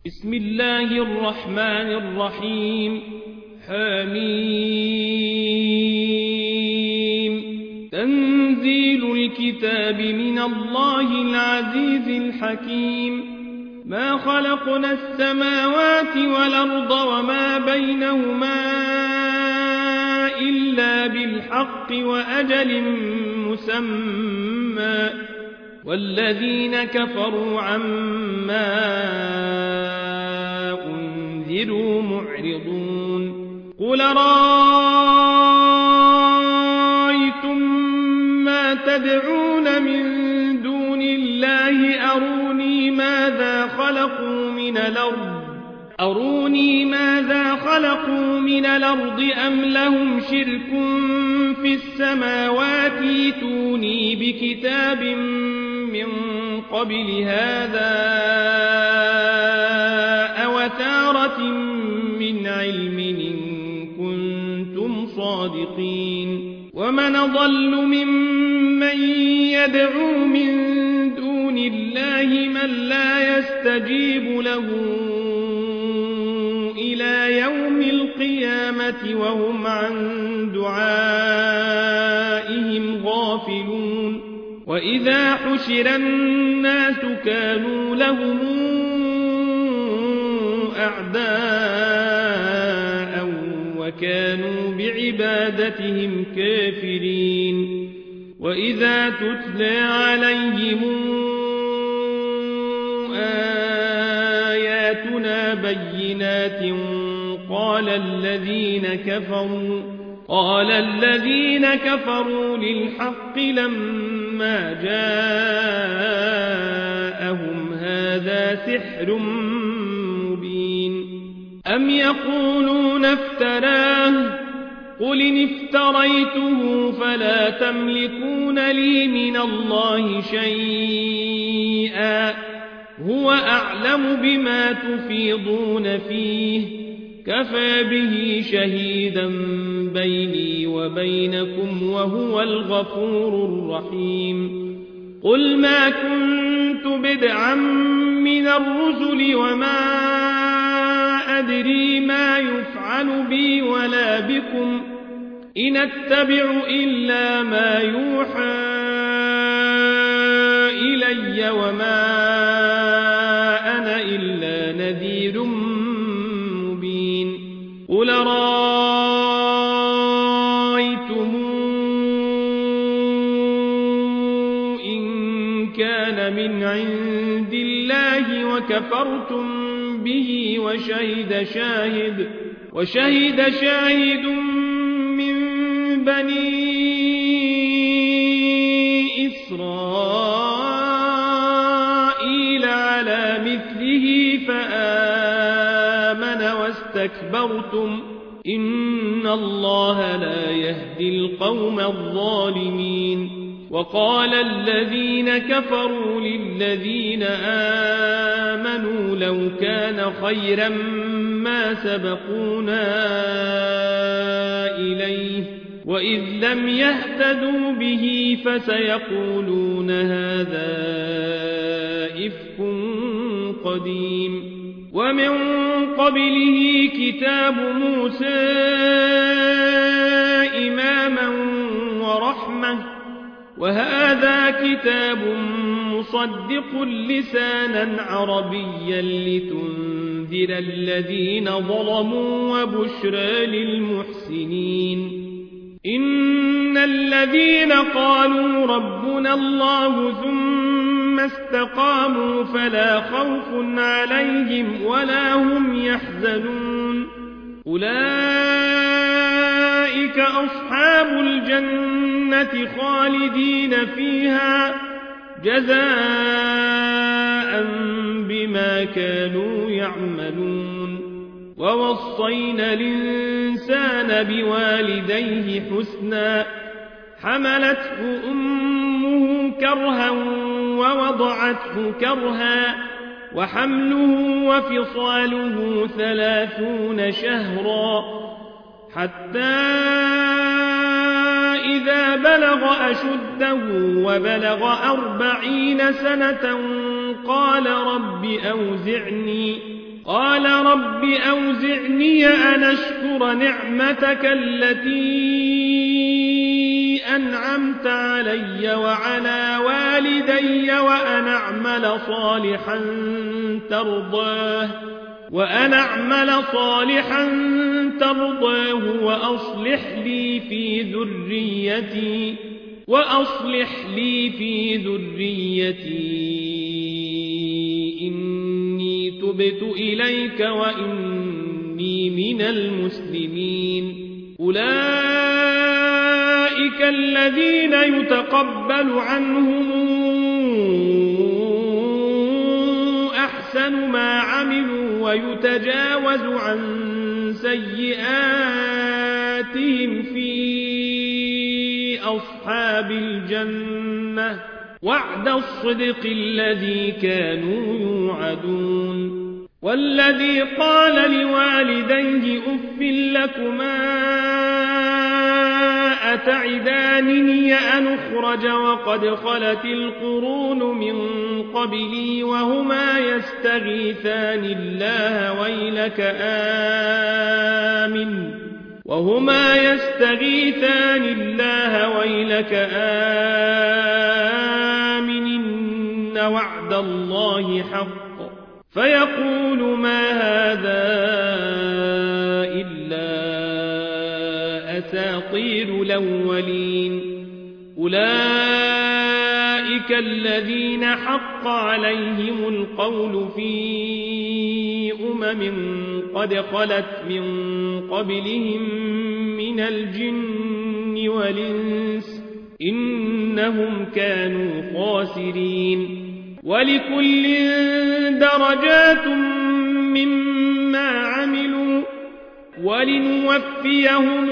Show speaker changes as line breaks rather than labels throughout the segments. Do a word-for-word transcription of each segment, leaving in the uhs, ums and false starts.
بسم الله الرحمن الرحيم. حميم. تنزيل الكتاب من الله العزيز الحكيم. ما خلقنا السماوات والأرض وما بينهما إلا بالحق وأجل مسمى والذين كفروا عما أنذروا معرضون. قل رأيتم ما تدعون من دون الله أروني ماذا خلقوا من الأرض أروني ماذا خلقوا من الأرض أم لهم شرك في السماوات ائتوني بكتاب من قبل هذا أوثارة من علم إن كنتم صادقين. ومن أضل ممن يدعو من دون الله من لا يستجيب له إلى يوم القيامة وهم عن دعائهم غافلون. وإذا حشر الناس كانوا لهم أعداء وكانوا بعبادتهم كافرين. وإذا تتلى عليهم آياتنا بينات قال الذين كفروا قال الذين كفروا للحق لما جاءهم هذا سحر مبين. أم يقولون افتراه قل إن افتريته فلا تملكون لي من الله شيئا هو أعلم بما تفيضون فيه كفى به شهيدا بيني وبينكم وهو الغفور الرحيم. قل ما كنت بدعا من الرسل وما أدري ما يفعل بي ولا بكم إن أتبع إلا ما يوحى إلي وما أنا إلا نذير مبين. قل رأيتم إن كان من عند الله وكفرتم به وشهد شاهد وشهد شاهد من بني إسرائيل على مثله فآمن واستكبرتم إن الله لا يهدي القوم الظالمين. وقال الذين كفروا للذين آمنوا لو كان خيرا ما سبقونا إليه وإذ لم يهتدوا به فسيقولون هذا إفك قديم. ومن قبله كتاب موسى إماما ورحمة وهذا كتاب مصدق لسانا عربيا لتنذر الذين ظلموا وبشرى للمحسنين. إن الذين قالوا ربنا الله ثم استقاموا فلا خوف عليهم ولا هم يحزنون أولئك أصحاب الجنة خالدين فيها جزاء بما كانوا يعملون. ووصينا الإنسان بوالديه حسنا حملته أمه كرها ووضعته كرها وحمله وفصاله ثلاثون شهرا حتى إذا بلغ أشده وبلغ أربعين سنة قال رب أوزعني قال رب أوزعني أن أشكر نعمتك التي أنعمت علي وعلى والدي وأن أعمل صالحا ترضاه وأن أعمل صالحا ترضاه وأصلح لي في ذريتي وأصلح لي في ذريتي إني تبت إليك وإني من المسلمين أولئك الذين يتقبل عنهم أحسن ما عملوا ويتجاوز عن سيئاتهم في أصحاب الجنة وعد الصدق الذي كانوا يوعدون والذي قال لوالديه أف لكما أتعدانني أن أخرج وقد خلت القرون من قبلي وهما يستغيثان الله ويلك آمن وهما يستغيثان الله ويلك آمن إن وعد الله حق فيقول ما هذا إلا أساطير الأولين أولئك الذين حق عليهم القول في أمم قد خلت من قبلهم من الجن والإنس إنهم كانوا خاسرين ولكل درجات مما عملوا ولنوفيهم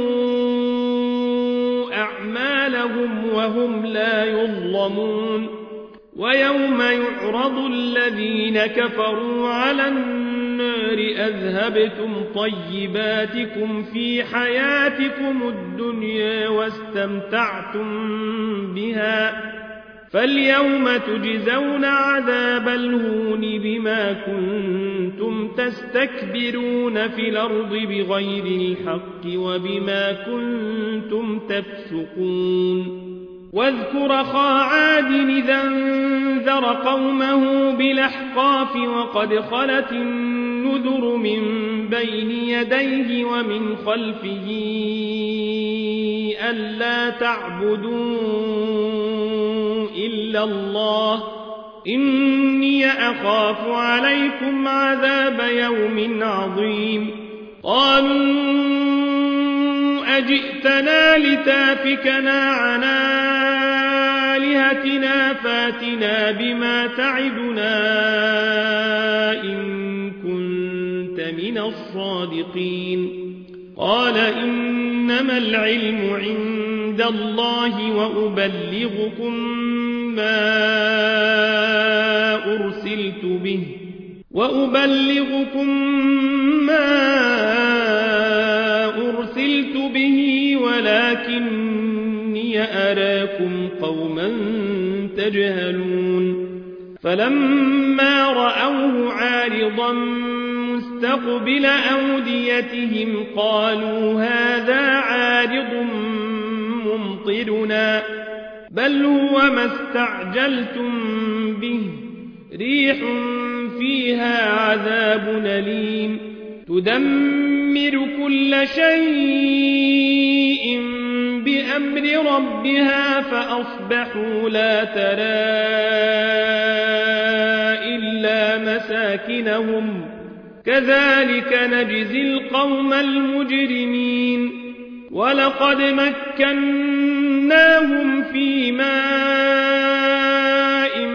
أعمالهم وهم لا يظلمون ويوم يعرض الذين كفروا على النار أذهبتم طيباتكم في حياتكم الدنيا واستمتعتم بها فاليوم تجزون عذاب الهون بما كنتم تستكبرون في الأرض بغير الحق وبما كنتم تفسقون واذكر أخا عاد إذا انذر قومه بالأحقاف وقد خلت النذر من بين يديه ومن خلفه ألا تعبدوا إلا الله إني أخاف عليكم عذاب يوم عظيم قالوا أجئتنا لتافكنا عن آلهتنا فاتنا بما تعدنا إن كنت من الصادقين قال إنما العلم عند الله وأبلغكم ما أرسلت به وأبلغكم ما أرسلت به ولكني أراكم قوما تجهلون فلما رأوه عارضا مستقبل أوديتهم قالوا هذا عارض ممطرنا بل هو ما استعجلتم به ريح فيها عذاب أليم تدمر كل شيء بأمر ربها فأصبحوا لا ترى إلا مساكنهم كذلك نجزي القوم المجرمين ولقد مكناهم في ماء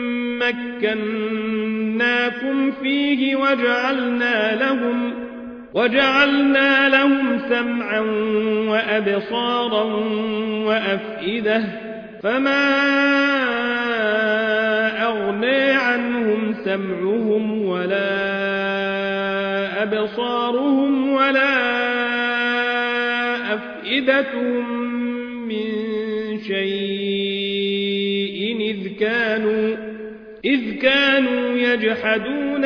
مكناكم فيه وجعلنا لهم وجعلنا لهم سمعا وأبصارا وأفئدة فما أغنى عنهم سمعهم ولا أبصارهم ولا أفئدتهم من شيء إذ كانوا, إذ كانوا يجحدون يجحدون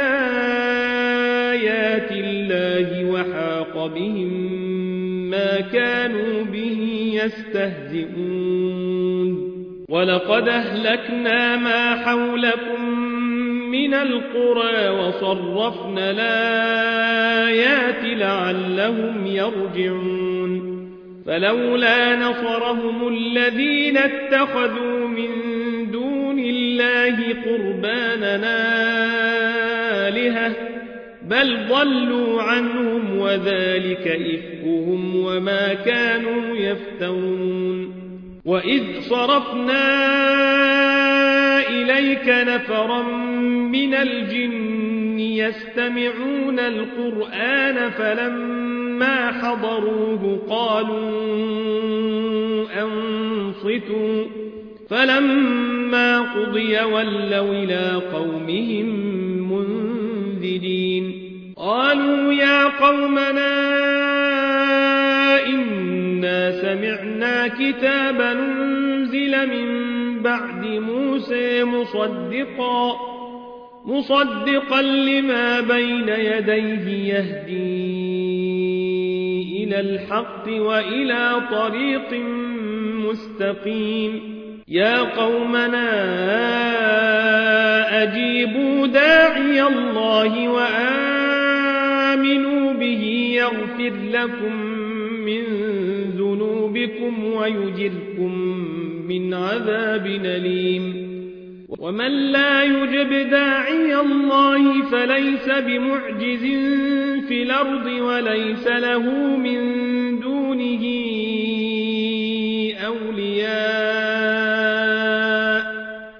بآيات الله وحاق بهم ما كانوا به يستهزئون ولقد أهلكنا ما حولكم من القرى وصرفنا الآيات لعلهم يرجعون فلولا نصرهم الذين اتخذوا من دون الله قربانا آلهة بل ضلوا عنهم وذلك إفكهم وما كانوا يفترون وإذ صرفنا إليك نفرا من الجن يستمعون القرآن فلما حضروه قالوا أنصتوا فلما قضي ولوا إلى قومهم منذرين قالوا يا قومنا إنا سمعنا كتابا أنزل من بعد موسى مصدقا مصدقا لما بين يديه يهدي إلى الحق وإلى طريق مستقيم يا قومنا أجيبوا داعي الله وآمنوا به يغفر لكم من ذنوبكم ويجركم من عذاب أليم ومن لا يجب داعي الله فليس بمعجز في الأرض وليس له من دونه أولياء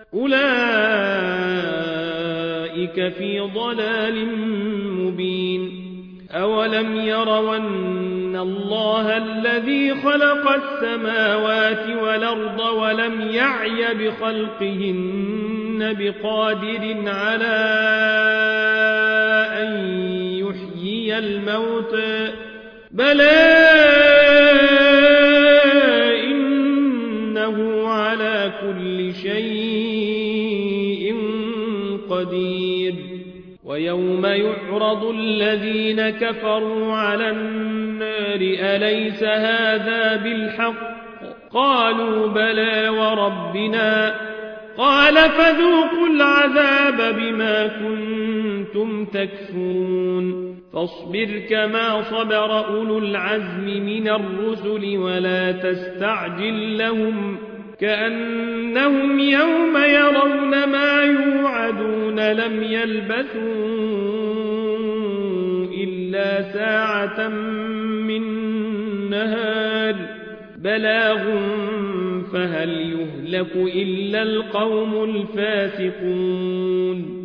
أولئك في ضلال مبين أولم يروا أن الله الذي خلق السماوات والأرض ولم يعي بخلقهن بقادر على أن يحيي الموتى بلى إنه على كل شيء قدير ويوم يعرض الذين كفروا على النار أليس هذا بالحق قالوا بلى وربنا قال فذوقوا العذاب بما كنتم تكفرون فاصبر كما صبر أولو العزم من الرسل ولا تستعجل لهم كأنهم يوم يرون ما يوعدون لم يلبثوا إلا ساعة من نهار بلاغ فهل يهلك إلا القوم الفاسقون